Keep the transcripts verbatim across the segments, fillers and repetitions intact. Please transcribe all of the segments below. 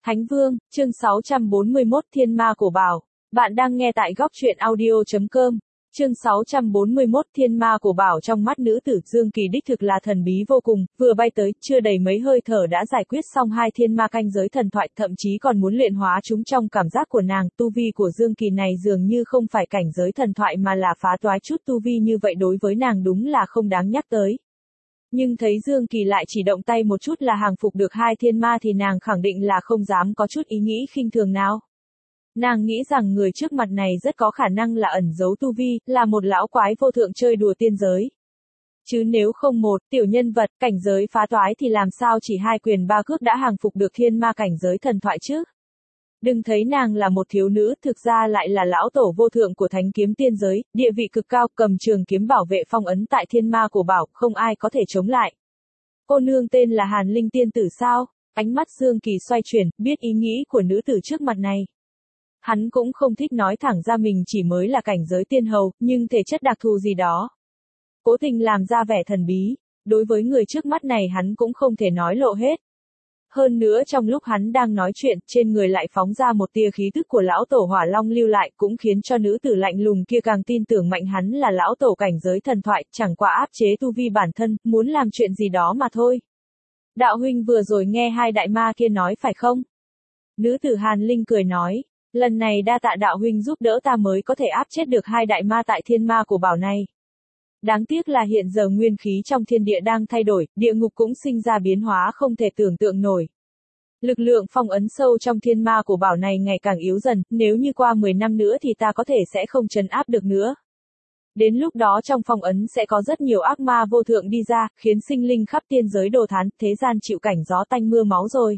Thánh Vương, chương sáu trăm bốn mươi mốt Thiên Ma Cổ Bảo. Bạn đang nghe tại góc truyện audio.com. Chương sáu trăm bốn mươi mốt Thiên Ma Cổ Bảo. Trong mắt nữ tử Dương Kỳ đích thực là thần bí vô cùng, vừa bay tới, chưa đầy mấy hơi thở đã giải quyết xong hai thiên ma canh giới thần thoại, thậm chí còn muốn luyện hóa chúng trong cảm giác của nàng. Tu vi của Dương Kỳ này dường như không phải cảnh giới thần thoại mà là phá toái chút tu vi, như vậy đối với nàng đúng là không đáng nhắc tới. Nhưng thấy Dương Kỳ lại chỉ động tay một chút là hàng phục được hai thiên ma thì nàng khẳng định là không dám có chút ý nghĩ khinh thường nào. Nàng nghĩ rằng người trước mặt này rất có khả năng là ẩn giấu tu vi, là một lão quái vô thượng chơi đùa tiên giới. Chứ nếu không một tiểu nhân vật cảnh giới phá toái thì làm sao chỉ hai quyền ba cước đã hàng phục được thiên ma cảnh giới thần thoại chứ? Đừng thấy nàng là một thiếu nữ, thực ra lại là lão tổ vô thượng của thánh kiếm tiên giới, địa vị cực cao, cầm trường kiếm bảo vệ phong ấn tại thiên ma cổ bảo, không ai có thể chống lại. Cô nương tên là Hàn Linh tiên tử sao? Ánh mắt Dương Kỳ xoay chuyển, biết ý nghĩ của nữ tử trước mặt này. Hắn cũng không thích nói thẳng ra mình chỉ mới là cảnh giới tiên hầu, nhưng thể chất đặc thù gì đó. Cố tình làm ra vẻ thần bí, đối với người trước mắt này hắn cũng không thể nói lộ hết. Hơn nữa trong lúc hắn đang nói chuyện, trên người lại phóng ra một tia khí tức của lão tổ Hỏa Long lưu lại, cũng khiến cho nữ tử lạnh lùng kia càng tin tưởng mạnh hắn là lão tổ cảnh giới thần thoại, chẳng qua áp chế tu vi bản thân, muốn làm chuyện gì đó mà thôi. Đạo huynh vừa rồi nghe hai đại ma kia nói phải không? Nữ tử Hàn Linh cười nói, lần này đa tạ đạo huynh giúp đỡ ta mới có thể áp chết được hai đại ma tại thiên ma cổ bảo này. Đáng tiếc là hiện giờ nguyên khí trong thiên địa đang thay đổi, địa ngục cũng sinh ra biến hóa không thể tưởng tượng nổi. Lực lượng phong ấn sâu trong thiên ma cổ bảo này ngày càng yếu dần, nếu như qua mười năm nữa thì ta có thể sẽ không trấn áp được nữa. Đến lúc đó trong phong ấn sẽ có rất nhiều ác ma vô thượng đi ra, khiến sinh linh khắp tiên giới đồ thán, thế gian chịu cảnh gió tanh mưa máu rồi.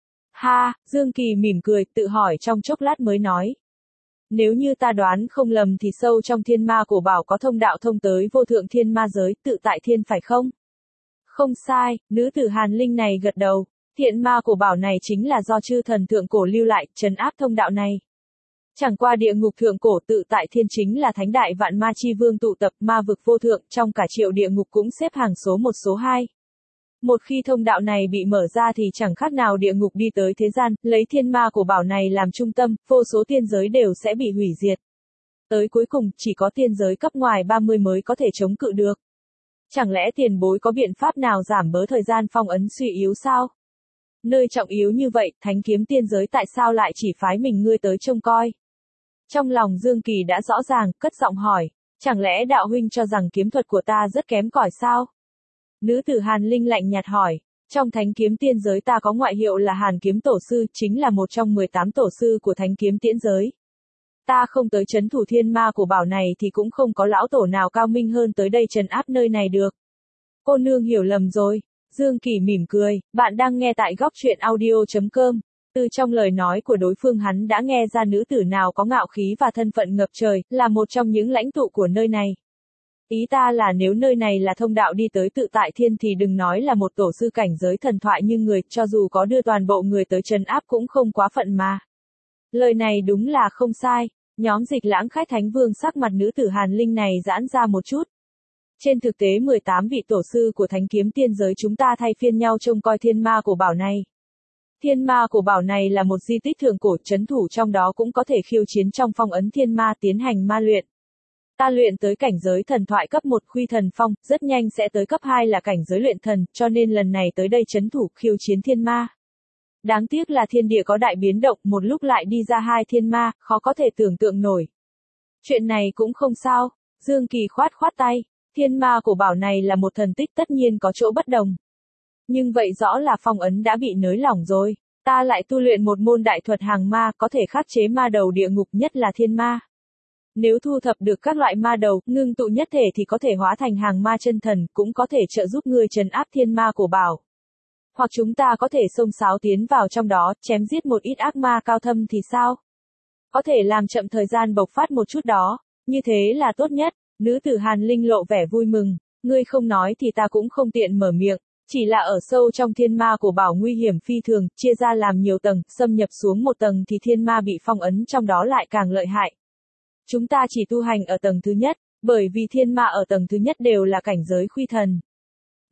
Ha, Dương Kỳ mỉm cười, tự hỏi trong chốc lát mới nói. Nếu như ta đoán không lầm thì sâu trong thiên ma cổ bảo có thông đạo thông tới vô thượng thiên ma giới, tự tại thiên phải không? Không sai, nữ tử Hàn Linh này gật đầu. Thiên ma cổ bảo này chính là do chư thần thượng cổ lưu lại, trấn áp thông đạo này. Chẳng qua địa ngục thượng cổ tự tại thiên chính là thánh đại vạn ma chi vương tụ tập, ma vực vô thượng, trong cả triệu địa ngục cũng xếp hàng số một số hai. Một khi thông đạo này bị mở ra thì chẳng khác nào địa ngục đi tới thế gian, lấy thiên ma cổ bảo này làm trung tâm, vô số tiên giới đều sẽ bị hủy diệt. Tới cuối cùng, chỉ có tiên giới cấp ngoài ba mươi mới có thể chống cự được. Chẳng lẽ tiền bối có biện pháp nào giảm bớt thời gian phong ấn suy yếu sao? Nơi trọng yếu như vậy, thánh kiếm tiên giới tại sao lại chỉ phái mình ngươi tới trông coi? Trong lòng Dương Kỳ đã rõ ràng, cất giọng hỏi, chẳng lẽ đạo huynh cho rằng kiếm thuật của ta rất kém cỏi sao? Nữ tử Hàn Linh lạnh nhạt hỏi, trong thánh kiếm tiên giới ta có ngoại hiệu là Hàn kiếm tổ sư, chính là một trong mười tám tổ sư của thánh kiếm tiễn giới. Ta không tới trấn thủ thiên ma của bảo này thì cũng không có lão tổ nào cao minh hơn tới đây trấn áp nơi này được. Cô nương hiểu lầm rồi. Dương Kỳ mỉm cười, bạn đang nghe tại góc truyện audio.com. Từ trong lời nói của đối phương hắn đã nghe ra nữ tử nào có ngạo khí và thân phận ngập trời, là một trong những lãnh tụ của nơi này. Ý ta là nếu nơi này là thông đạo đi tới tự tại thiên thì đừng nói là một tổ sư cảnh giới thần thoại như người, cho dù có đưa toàn bộ người tới trấn áp cũng không quá phận mà. Lời này đúng là không sai, nhóm Dịch Lãng Khách Thánh Vương sắc mặt nữ tử Hàn Linh này giãn ra một chút. Trên thực tế mười tám vị tổ sư của thánh kiếm tiên giới chúng ta thay phiên nhau trông coi thiên ma cổ bảo này. Thiên ma cổ bảo này là một di tích thượng cổ, trấn thủ trong đó cũng có thể khiêu chiến trong phong ấn thiên ma tiến hành ma luyện. Ta luyện tới cảnh giới thần thoại cấp một Khuy Thần Phong, rất nhanh sẽ tới cấp hai là cảnh giới luyện thần, cho nên lần này tới đây trấn thủ khiêu chiến thiên ma. Đáng tiếc là thiên địa có đại biến động, một lúc lại đi ra hai thiên ma, khó có thể tưởng tượng nổi. Chuyện này cũng không sao, Dương Kỳ khoát khoát tay, thiên ma cổ bảo này là một thần tích tất nhiên có chỗ bất đồng. Nhưng vậy rõ là phong ấn đã bị nới lỏng rồi, ta lại tu luyện một môn đại thuật hàng ma có thể khắc chế ma đầu địa ngục nhất là thiên ma. Nếu thu thập được các loại ma đầu, ngưng tụ nhất thể thì có thể hóa thành hàng ma chân thần, cũng có thể trợ giúp ngươi trấn áp thiên ma cổ bảo. Hoặc chúng ta có thể xông xáo tiến vào trong đó, chém giết một ít ác ma cao thâm thì sao? Có thể làm chậm thời gian bộc phát một chút đó, như thế là tốt nhất. Nữ tử Hàn Linh lộ vẻ vui mừng, ngươi không nói thì ta cũng không tiện mở miệng, chỉ là ở sâu trong thiên ma cổ bảo nguy hiểm phi thường, chia ra làm nhiều tầng, xâm nhập xuống một tầng thì thiên ma bị phong ấn trong đó lại càng lợi hại. Chúng ta chỉ tu hành ở tầng thứ nhất, bởi vì thiên ma ở tầng thứ nhất đều là cảnh giới khuy thần.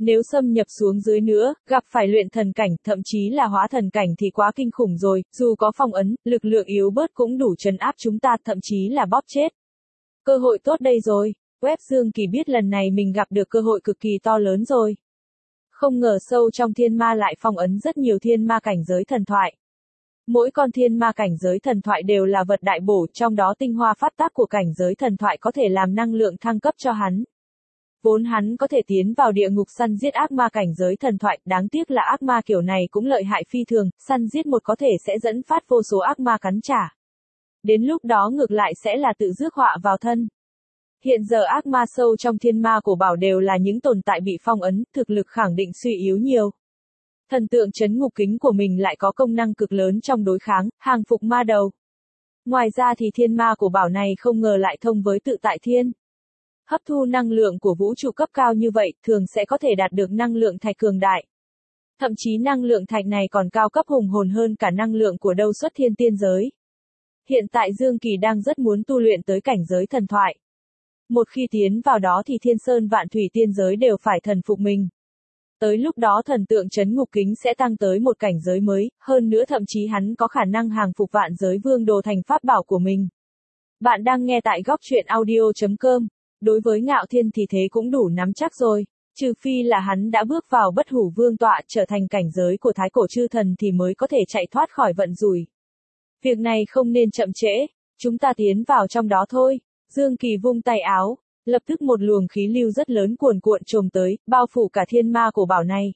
Nếu xâm nhập xuống dưới nữa, gặp phải luyện thần cảnh, thậm chí là hóa thần cảnh thì quá kinh khủng rồi, dù có phong ấn, lực lượng yếu bớt cũng đủ trấn áp chúng ta, thậm chí là bóp chết. Cơ hội tốt đây rồi. Web Dương Kỳ biết lần này mình gặp được cơ hội cực kỳ to lớn rồi. Không ngờ sâu trong thiên ma lại phong ấn rất nhiều thiên ma cảnh giới thần thoại. Mỗi con thiên ma cảnh giới thần thoại đều là vật đại bổ, trong đó tinh hoa phát tác của cảnh giới thần thoại có thể làm năng lượng thăng cấp cho hắn. Vốn hắn có thể tiến vào địa ngục săn giết ác ma cảnh giới thần thoại, đáng tiếc là ác ma kiểu này cũng lợi hại phi thường, săn giết một có thể sẽ dẫn phát vô số ác ma cắn trả. Đến lúc đó ngược lại sẽ là tự rước họa vào thân. Hiện giờ ác ma sâu trong thiên ma cổ bảo đều là những tồn tại bị phong ấn, thực lực khẳng định suy yếu nhiều. Thần tượng trấn ngục kính của mình lại có công năng cực lớn trong đối kháng, hàng phục ma đầu. Ngoài ra thì thiên ma cổ bảo này không ngờ lại thông với tự tại thiên. Hấp thu năng lượng của vũ trụ cấp cao như vậy, thường sẽ có thể đạt được năng lượng thạch cường đại. Thậm chí năng lượng thạch này còn cao cấp hùng hồn hơn cả năng lượng của đâu xuất thiên tiên giới. Hiện tại Dương Kỳ đang rất muốn tu luyện tới cảnh giới thần thoại. Một khi tiến vào đó thì thiên sơn vạn thủy tiên giới đều phải thần phục mình. Tới lúc đó thần tượng trấn ngục kính sẽ tăng tới một cảnh giới mới, hơn nữa thậm chí hắn có khả năng hàng phục vạn giới vương đồ thành pháp bảo của mình. Bạn đang nghe tại góc truyện audio chấm com. Đối với Ngạo Thiên thì thế cũng đủ nắm chắc rồi, trừ phi là hắn đã bước vào bất hủ vương tọa trở thành cảnh giới của thái cổ chư thần thì mới có thể chạy thoát khỏi vận rủi. Việc này không nên chậm trễ, chúng ta tiến vào trong đó thôi. Dương Kỳ vung tay áo, lập tức một luồng khí lưu rất lớn cuồn cuộn trồm tới, bao phủ cả thiên ma cổ bảo này.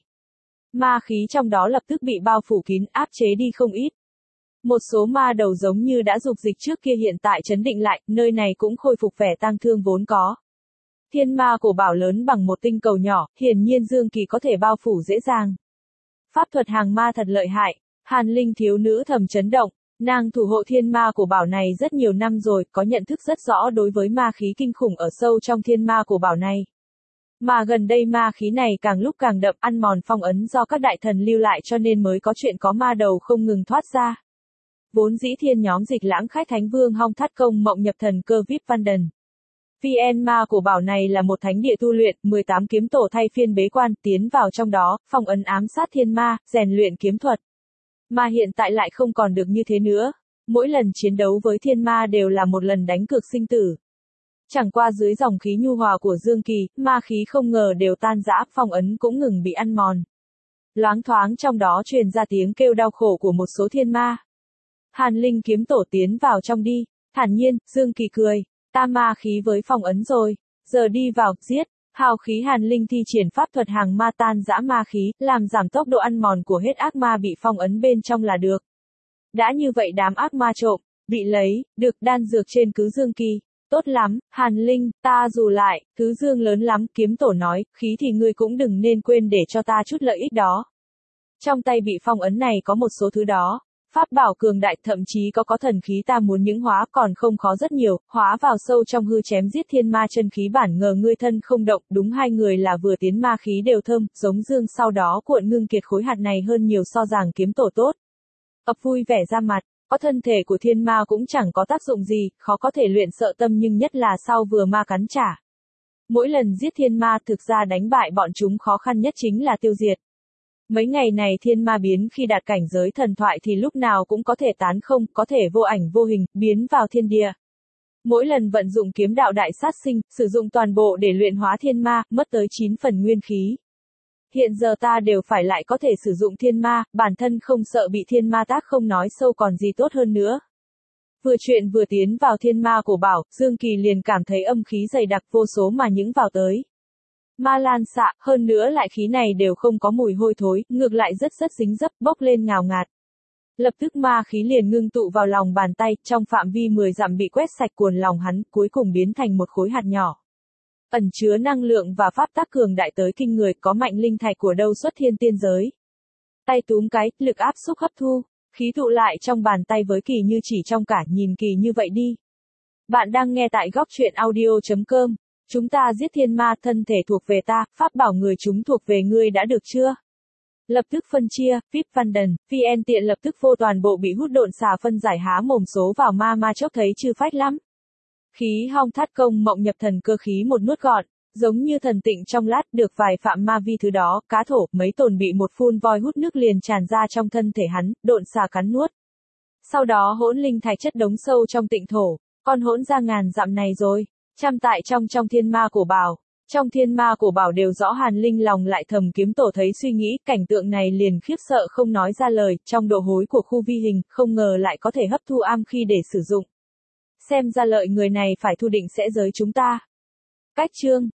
Ma khí trong đó lập tức bị bao phủ kín, áp chế đi không ít. Một số ma đầu giống như đã dục dịch trước kia hiện tại chấn định lại, nơi này cũng khôi phục vẻ tang thương vốn có. Thiên ma cổ bảo lớn bằng một tinh cầu nhỏ, hiển nhiên Dương Kỳ có thể bao phủ dễ dàng. Pháp thuật hàng ma thật lợi hại, Hàn Linh thiếu nữ thầm chấn động, nàng thủ hộ thiên ma cổ bảo này rất nhiều năm rồi, có nhận thức rất rõ đối với ma khí kinh khủng ở sâu trong thiên ma cổ bảo này. Mà gần đây ma khí này càng lúc càng đậm, ăn mòn phong ấn do các đại thần lưu lại cho nên mới có chuyện có ma đầu không ngừng thoát ra. Vốn dĩ thiên nhóm dịch lãng khách thánh vương hong thắt công mộng nhập thần cơ vip văn đần. vê en ma cổ bảo này là một thánh địa tu luyện, mười tám kiếm tổ thay phiên bế quan, tiến vào trong đó, phong ấn ám sát thiên ma, rèn luyện kiếm thuật. Mà hiện tại lại không còn được như thế nữa. Mỗi lần chiến đấu với thiên ma đều là một lần đánh cược sinh tử. Chẳng qua dưới dòng khí nhu hòa của Dương Kỳ, ma khí không ngờ đều tan rã, phong ấn cũng ngừng bị ăn mòn. Loáng thoáng trong đó truyền ra tiếng kêu đau khổ của một số thiên ma. Hàn Linh kiếm tổ tiến vào trong đi, thản nhiên, Dương Kỳ cười, ta ma khí với phong ấn rồi, giờ đi vào, giết. Hào khí Hàn Linh thi triển pháp thuật hàng ma tan dã ma khí, làm giảm tốc độ ăn mòn của hết ác ma bị phong ấn bên trong là được. Đã như vậy đám ác ma trộm, bị lấy, được đan dược trên cứ Dương Kỳ. Tốt lắm, Hàn Linh, ta dù lại, thứ dương lớn lắm, kiếm tổ nói, khí thì ngươi cũng đừng nên quên để cho ta chút lợi ích đó. Trong tay bị phong ấn này có một số thứ đó. Pháp bảo cường đại, thậm chí có có thần khí ta muốn những hóa còn không khó rất nhiều, hóa vào sâu trong hư chém giết thiên ma chân khí bản ngờ ngươi thân không động, đúng hai người là vừa tiến ma khí đều thơm, giống dương sau đó cuộn ngưng kiệt khối hạt này hơn nhiều so ràng kiếm tổ tốt. Ập vui vẻ ra mặt, có thân thể của thiên ma cũng chẳng có tác dụng gì, khó có thể luyện sợ tâm nhưng nhất là sau vừa ma cắn trả. Mỗi lần giết thiên ma thực ra đánh bại bọn chúng khó khăn nhất chính là tiêu diệt. Mấy ngày này thiên ma biến khi đạt cảnh giới thần thoại thì lúc nào cũng có thể tán không, có thể vô ảnh vô hình, biến vào thiên địa. Mỗi lần vận dụng kiếm đạo đại sát sinh, sử dụng toàn bộ để luyện hóa thiên ma, mất tới chín phần nguyên khí. Hiện giờ ta đều phải lại có thể sử dụng thiên ma, bản thân không sợ bị thiên ma tác không nói sâu còn gì tốt hơn nữa. Vừa chuyện vừa tiến vào thiên ma cổ bảo, Dương Kỳ liền cảm thấy âm khí dày đặc vô số mà những vào tới. Ma lan xạ, hơn nữa lại khí này đều không có mùi hôi thối, ngược lại rất rất dính dấp, bốc lên ngào ngạt. Lập tức ma khí liền ngưng tụ vào lòng bàn tay, trong phạm vi mười dặm bị quét sạch cuồn lòng hắn, cuối cùng biến thành một khối hạt nhỏ. Ẩn chứa năng lượng và pháp tác cường đại tới kinh người, có mạnh linh thạch của đâu xuất thiên tiên giới. Tay túm cái, lực áp xúc hấp thu, khí tụ lại trong bàn tay với kỳ như chỉ trong cả, nhìn kỳ như vậy đi. Bạn đang nghe tại góc truyện audio chấm com. Chúng ta giết thiên ma, thân thể thuộc về ta, pháp bảo người chúng thuộc về ngươi đã được chưa? Lập tức phân chia, vê i pê văn đần, vê en tiện lập tức vô toàn bộ bị hút độn xà phân giải há mồm số vào ma ma chốc thấy chư phách lắm. Khí hong thắt công mộng nhập thần cơ khí một nuốt gọn, Giống như thần tịnh trong lát, được vài phạm ma vi thứ đó, cá thổ, mấy tồn bị một phun voi hút nước liền tràn ra trong thân thể hắn, độn xà cắn nuốt. Sau đó hỗn linh thạch chất đống sâu trong tịnh thổ, con hỗn ra ngàn dặm này rồi, chăm tại trong trong thiên ma cổ bảo. Trong thiên ma cổ bảo đều rõ Hàn Linh lòng lại thầm kiếm tổ thấy suy nghĩ, cảnh tượng này liền khiếp sợ không nói ra lời, trong độ hối của khu vi hình, không ngờ lại có thể hấp thu am khi để sử dụng. Xem ra lợi người này phải thu định sẽ giới chúng ta. Cách chương